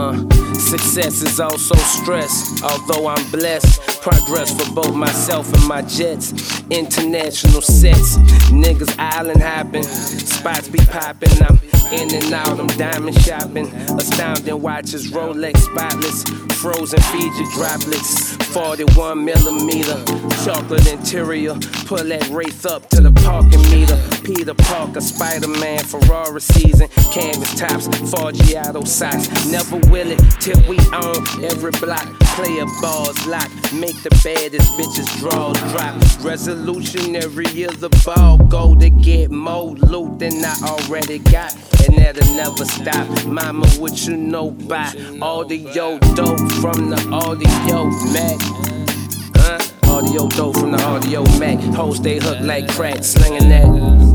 Success is also stress, although I'm blessed. Progress for both myself and my jets. International sets, niggas island hopping, spots be popping. I'm in and out, I'm diamond shopping. Astounding watches, Rolex spotless, frozen Fiji droplets. 41mm, chocolate interior. Pull that Wraith up to the parking meter. Peter Parker, Spider-Man, Ferrari season. Canvas tops, Forgiato socks. Never will it till we own every block. Player balls lock, make the baddest bitches draws drop. Resolution every year the ball go to get more loot than I already got. And that'll never stop. Mama, what you know by audio dope from the Audio Mac? Audio dope from the Audio Mac. Hoes stay hooked like crack, slinging that.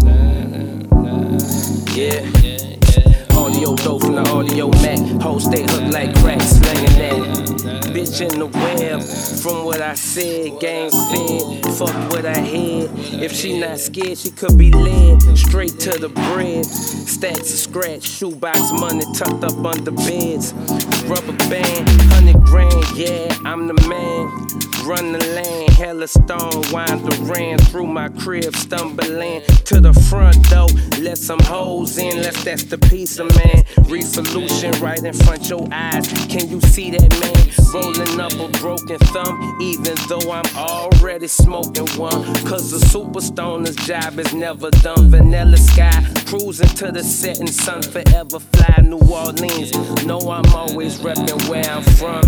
Yeah. Audio dope from the Audio Mac. Hoes stay hooked like crack, slinging that. Bitch in the web, from what I said, game fed, fuck what I had. If she not scared, she could be led straight to the bread. Stacks of scratch, shoebox money tucked up under beds. Rubber band, 100 grand, yeah, I'm the man. Run the lane, hella stone, wind the ran through my crib, stumbling to the front door. Let some hoes in, that's the piece of man. Resolution right in front your eyes. Can you see that man? Rolling up a broken thumb, even though I'm already smoking one. Cause the super stoner's job is never done. Vanilla sky, cruising to the setting sun, forever fly New Orleans. Know I'm always reppin' where I'm from.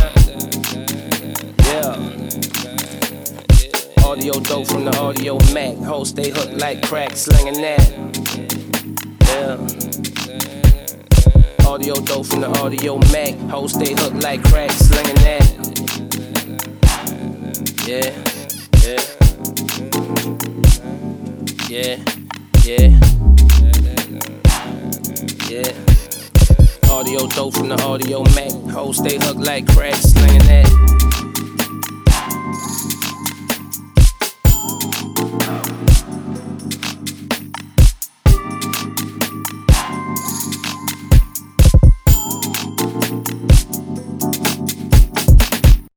Yeah. Audio dope from the Audio Mac. Hoes stay hooked like crack, slinging that. Yeah. Audio dope from the Audio Mac. Hoes stay hooked like crack, slinging that. Yeah. Audio dope from the Audio Mac. Hoes stay hooked like crack, slinging that.